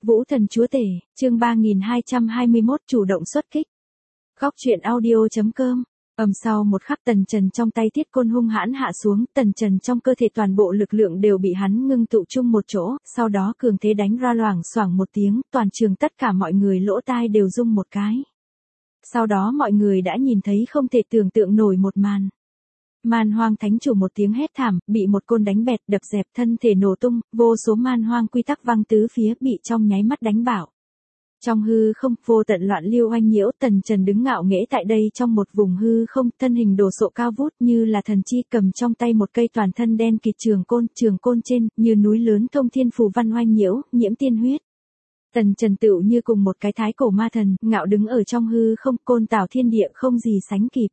Vũ Thần Chúa Tể, chương 3221 chủ động xuất kích. Góc truyện audio.com. Sau một khắc Tần Trần trong tay thiết côn hung hãn hạ xuống, Tần Trần trong cơ thể toàn bộ lực lượng đều bị hắn ngưng tụ chung một chỗ, sau đó cường thế đánh ra loảng xoảng một tiếng, toàn trường tất cả mọi người lỗ tai đều rung một cái. Sau đó mọi người đã nhìn thấy không thể tưởng tượng nổi một màn. Man Hoang Thánh Chủ một tiếng hét thảm, bị một côn đánh bẹt đập dẹp thân thể nổ tung, vô số man hoang quy tắc văng tứ phía bị trong nháy mắt đánh bảo. Trong hư không, vô tận loạn lưu oanh nhiễu, Tần Trần đứng ngạo nghễ tại đây trong một vùng hư không, thân hình đồ sộ cao vút như là thần chi, cầm trong tay một cây toàn thân đen kịt trường côn trên, như núi lớn thông thiên phù văn oanh nhiễu, nhiễm tiên huyết. Tần Trần tựu như cùng một cái thái cổ ma thần, ngạo đứng ở trong hư không, côn tảo thiên địa không gì sánh kịp.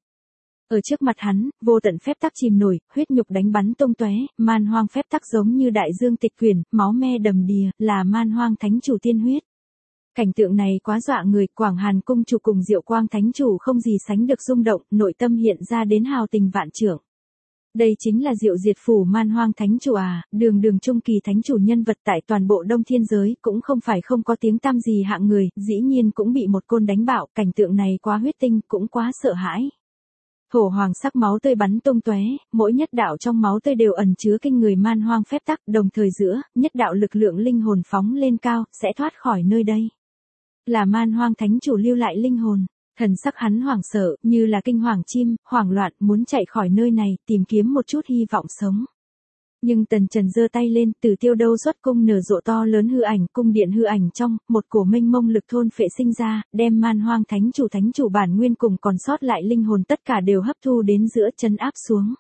Ở trước mặt hắn, vô tận phép tắc chìm nổi, huyết nhục đánh bắn tung tóe, man hoang phép tắc giống như đại dương tịch quyển, máu me đầm đìa, là Man Hoang Thánh Chủ tiên huyết. Cảnh tượng này quá dọa người, Quảng Hàn Cung Chủ cùng Diệu Quang Thánh Chủ không gì sánh được rung động, nội tâm hiện ra đến hào tình vạn trượng. Đây chính là Diệu Diệt Phủ Man Hoang Thánh Chủ à, đường trung kỳ thánh chủ nhân vật tại toàn bộ Đông Thiên giới, cũng không phải không có tiếng tăm gì hạng người, dĩ nhiên cũng bị một côn đánh bạo, cảnh tượng này quá huyết tinh, cũng quá sợ hãi. Hổ hoàng sắc máu tươi bắn tung tóe, mỗi nhất đạo trong máu tươi đều ẩn chứa kinh người man hoang phép tắc, đồng thời giữa, nhất đạo lực lượng linh hồn phóng lên cao, sẽ thoát khỏi nơi đây. Là Man Hoang Thánh Chủ lưu lại linh hồn, thần sắc hắn hoảng sợ, như là kinh hoàng chim, hoảng loạn, muốn chạy khỏi nơi này, tìm kiếm một chút hy vọng sống. Nhưng Tần Trần giơ tay lên, Tử Tiêu Đâu xuất cung nở rộ to lớn hư ảnh, cung điện hư ảnh trong, một cổ mênh mông lực thôn phệ sinh ra, đem Man Hoang Thánh Chủ bản nguyên cùng còn sót lại linh hồn tất cả đều hấp thu đến giữa chân áp xuống.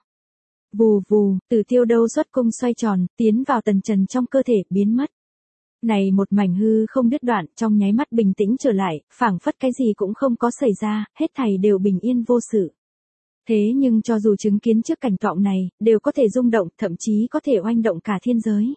Vù vù, Tử Tiêu Đâu xuất cung xoay tròn, tiến vào Tần Trần trong cơ thể, biến mất. Này một mảnh hư không đứt đoạn, trong nháy mắt bình tĩnh trở lại, phảng phất cái gì cũng không có xảy ra, hết thảy đều bình yên vô sự. Thế nhưng cho dù chứng kiến trước cảnh tượng này, đều có thể rung động, thậm chí có thể oanh động cả thiên giới.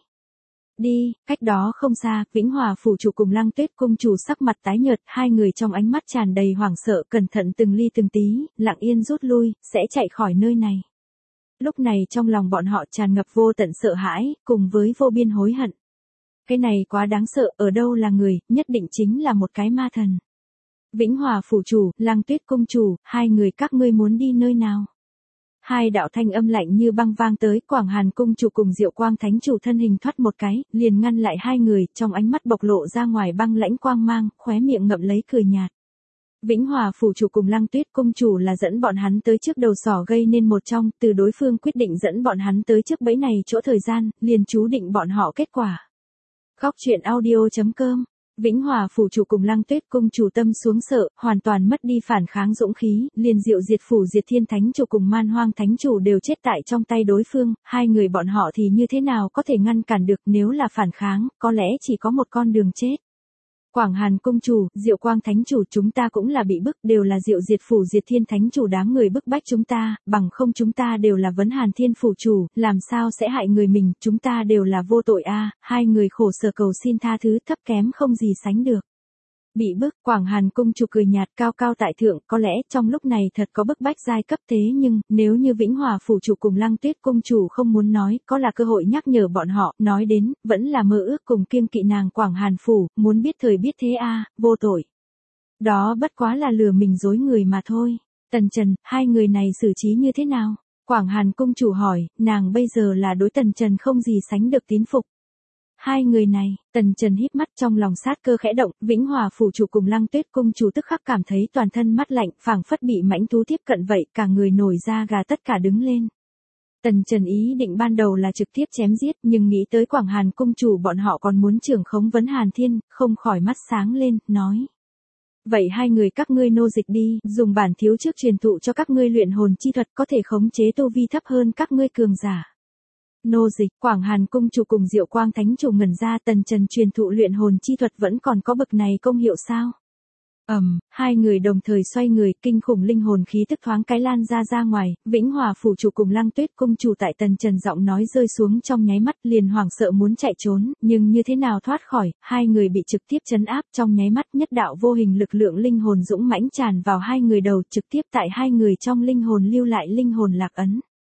Đi, cách đó không xa, Vĩnh Hòa Phủ Chủ cùng Lăng Tuyết Cung Chủ sắc mặt tái nhợt, hai người trong ánh mắt tràn đầy hoảng sợ, cẩn thận từng ly từng tí, lặng yên rút lui, sẽ chạy khỏi nơi này. Lúc này trong lòng bọn họ tràn ngập vô tận sợ hãi, cùng với vô biên hối hận. Cái này quá đáng sợ, ở đâu là người, nhất định chính là một cái ma thần. Vĩnh Hòa Phủ Chủ, Lăng Tuyết Cung Chủ, hai người các ngươi muốn đi nơi nào? Hai đạo thanh âm lạnh như băng vang tới, Quảng Hàn Cung Chủ cùng Diệu Quang Thánh Chủ thân hình thoát một cái, liền ngăn lại hai người, trong ánh mắt bộc lộ ra ngoài băng lãnh quang mang, khóe miệng ngậm lấy cười nhạt. Vĩnh Hòa Phủ Chủ cùng Lăng Tuyết Cung Chủ là dẫn bọn hắn tới trước đầu sỏ gây nên một trong, từ đối phương quyết định dẫn bọn hắn tới trước bẫy này chỗ thời gian, liền chú định bọn họ kết quả. Góc truyện audio.com. Vĩnh Hòa Phủ Chủ cùng Lăng Tuyết Cung Chủ tâm xuống sợ, hoàn toàn mất đi phản kháng dũng khí, liền Diệu Diệt Phủ Diệt Thiên Thánh Chủ cùng Man Hoang Thánh Chủ đều chết tại trong tay đối phương, hai người bọn họ thì như thế nào có thể ngăn cản được, nếu là phản kháng, có lẽ chỉ có một con đường chết. Quảng Hàn Cung Chủ, Diệu Quang Thánh Chủ, chúng ta cũng là bị bức, đều là Diệu Diệt Phủ Diệt Thiên Thánh Chủ đám người bức bách chúng ta, bằng không chúng ta đều là Vấn Hàn Thiên Phủ Chủ, làm sao sẽ hại người mình, chúng ta đều là vô tội a. Hai người khổ sở cầu xin tha thứ, thấp kém không gì sánh được. Bị bức, Quảng Hàn Cung Chủ cười nhạt, cao cao tại thượng, có lẽ trong lúc này thật có bức bách giai cấp, thế nhưng, nếu như Vĩnh Hòa Phủ Chủ cùng Lăng Tuyết Cung Chủ không muốn nói, có là cơ hội nhắc nhở bọn họ, nói đến, vẫn là mơ ước cùng kiêng kỵ nàng Quảng Hàn Phủ, muốn biết thời biết thế a, vô tội. Đó bất quá là lừa mình dối người mà thôi. Tần Trần, hai người này xử trí như thế nào? Quảng Hàn Cung Chủ hỏi, nàng bây giờ là đối Tần Trần không gì sánh được tín phục. Hai người này, Tần Trần híp mắt trong lòng sát cơ khẽ động, Vĩnh Hòa Phủ Chủ cùng Lăng Tuyết Cung Chủ tức khắc cảm thấy toàn thân mắt lạnh, phảng phất bị mãnh thú tiếp cận vậy, cả người nổi da gà tất cả đứng lên. Tần Trần ý định ban đầu là trực tiếp chém giết, nhưng nghĩ tới Quảng Hàn Cung Chủ bọn họ còn muốn trưởng khống Vấn Hàn Thiên, không khỏi mắt sáng lên, nói. Vậy hai người các ngươi nô dịch đi, dùng bản thiếu trước truyền thụ cho các ngươi luyện hồn chi thuật có thể khống chế tu vi thấp hơn các ngươi cường giả. Nô dịch, Quảng Hàn Cung Chủ cùng Diệu Quang Thánh Chủ ngẩn ra, Tần Trần truyền thụ luyện hồn chi thuật vẫn còn có bậc này công hiệu sao? Hai người đồng thời xoay người, kinh khủng linh hồn khí tức thoáng cái lan ra ngoài, Vĩnh Hòa Phủ Chủ cùng Lăng Tuyết Cung Chủ tại Tần Trần giọng nói rơi xuống trong nháy mắt, liền hoảng sợ muốn chạy trốn, nhưng như thế nào thoát khỏi, hai người bị trực tiếp trấn áp, trong nháy mắt nhất đạo vô hình lực lượng linh hồn dũng mãnh tràn vào hai người đầu, trực tiếp tại hai người trong linh hồn lưu lại linh hồn lạc ấn.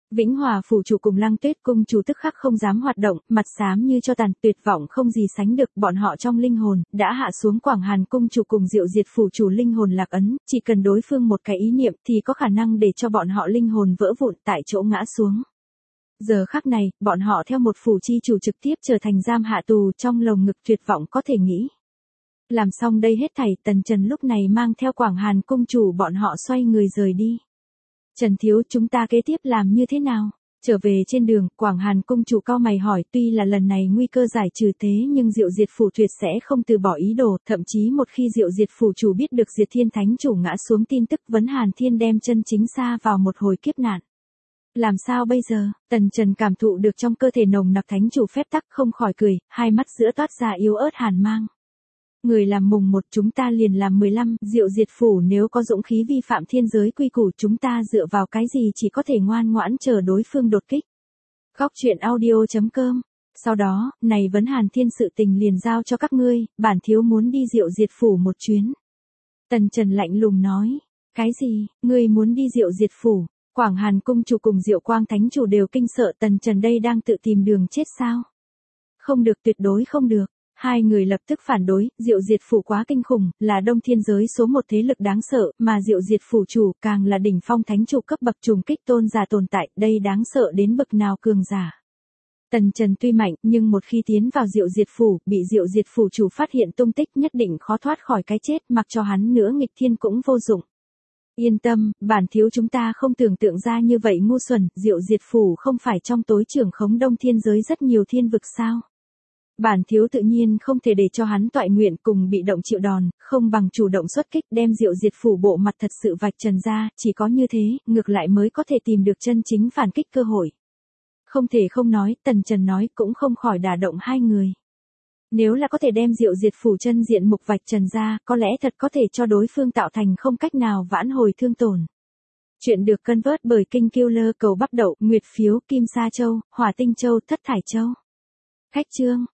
Vĩnh Hòa phủ chủ cùng Lăng Tuyết cung chủ tức khắc không dám hoạt động, mặt xám như cho tàn, tuyệt vọng không gì sánh được, bọn họ trong linh hồn đã hạ xuống Quảng Hàn cung chủ cùng Diệu Diệt phủ chủ linh hồn lạc ấn, chỉ cần đối phương một cái ý niệm thì có khả năng để cho bọn họ linh hồn vỡ vụn tại chỗ ngã xuống. Giờ khắc này, bọn họ theo một phủ chi chủ trực tiếp trở thành giam hạ tù, trong lồng ngực tuyệt vọng có thể nghĩ. Làm xong đây hết thảy, Tần Trần lúc này mang theo Quảng Hàn cung chủ bọn họ xoay người rời đi. Trần thiếu, chúng ta kế tiếp làm như thế nào? Trở về trên đường, Quảng Hàn cung chủ cau mày hỏi, tuy là lần này nguy cơ giải trừ thế nhưng Diệu Diệt phủ tuyệt sẽ không từ bỏ ý đồ, thậm chí một khi Diệu Diệt phủ chủ biết được Diệt Thiên Thánh chủ ngã xuống tin tức, Vấn Hàn Thiên đem chân chính xa vào một hồi kiếp nạn. Làm sao bây giờ? Tần Trần cảm thụ được trong cơ thể nồng nặc thánh chủ phép tắc, không khỏi cười, hai mắt giữa toát ra yếu ớt hàn mang. Người làm mùng 1, chúng ta liền làm 15, Diệu Diệt phủ nếu có dũng khí vi phạm thiên giới quy củ, chúng ta dựa vào cái gì chỉ có thể ngoan ngoãn chờ đối phương đột kích. Góc truyện audio.com. Sau đó, này Vấn Hàn Thiên sự tình liền giao cho các ngươi, bản thiếu muốn đi Diệu Diệt phủ một chuyến. Tần Trần lạnh lùng nói, cái gì, ngươi muốn đi Diệu Diệt phủ? Quảng Hàn cung chủ cùng Diệu Quang thánh chủ đều kinh sợ, Tần Trần đây đang tự tìm đường chết sao? Không được, tuyệt đối không được. Hai người lập tức phản đối, Diệu Diệt phủ quá kinh khủng, là Đông Thiên giới số một thế lực đáng sợ, mà Diệu Diệt phủ chủ càng là đỉnh phong thánh chủ cấp bậc trùng kích tôn giả tồn tại, đây đáng sợ đến bậc nào cường giả. Tần Trần tuy mạnh, nhưng một khi tiến vào Diệu Diệt phủ, bị Diệu Diệt phủ chủ phát hiện tung tích nhất định khó thoát khỏi cái chết, mặc cho hắn nữa nghịch thiên cũng vô dụng. Yên tâm, bản thiếu chúng ta không tưởng tượng ra như vậy ngu xuẩn, Diệu Diệt phủ không phải trong tối trưởng khống Đông Thiên giới rất nhiều thiên vực sao? Bản thiếu tự nhiên không thể để cho hắn toại nguyện cùng bị động chịu đòn, không bằng chủ động xuất kích đem Diệu Diệt phủ bộ mặt thật sự vạch trần ra, chỉ có như thế, ngược lại mới có thể tìm được chân chính phản kích cơ hội. Không thể không nói, Tần Trần nói cũng không khỏi đả động hai người. Nếu là có thể đem Diệu Diệt phủ chân diện mục vạch trần ra, có lẽ thật có thể cho đối phương tạo thành không cách nào vãn hồi thương tổn. Chuyện được cân vớt bởi King Killer, cầu bắp đậu, nguyệt phiếu, kim sa châu, hỏa tinh châu, thất thải châu. Khách chương.